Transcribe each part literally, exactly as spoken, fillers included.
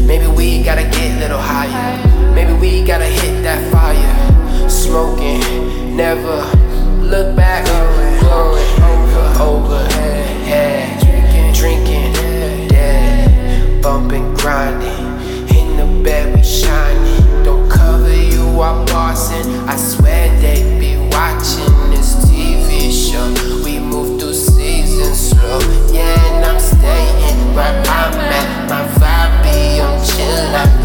Maybe we gotta get a little higher. Maybe we gotta hit that fire. Smoking, never look back. Glowing over, overhead. Drinking, drinking, dead. Bumping, grinding. In the bed we shining. Don't cover you, I'm bossing. I swear they be watching this T V show. We move through seasons slow. Yeah, and I'm staying where I'm at. My vibe be on chill.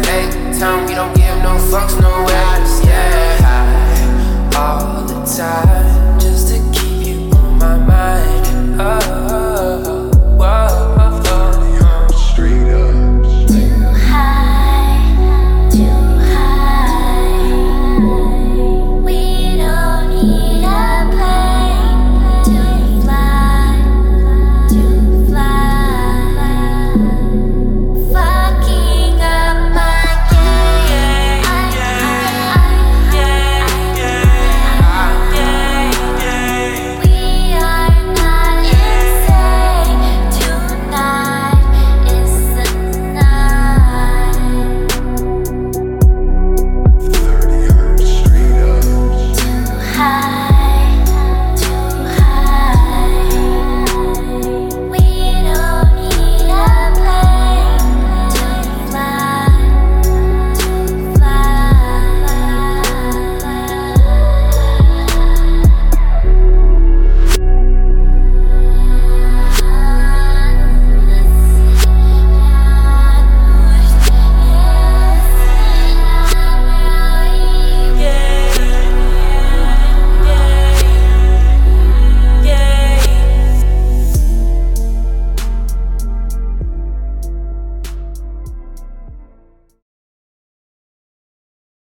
We don't give no fucks, no ass, yeah. All the time.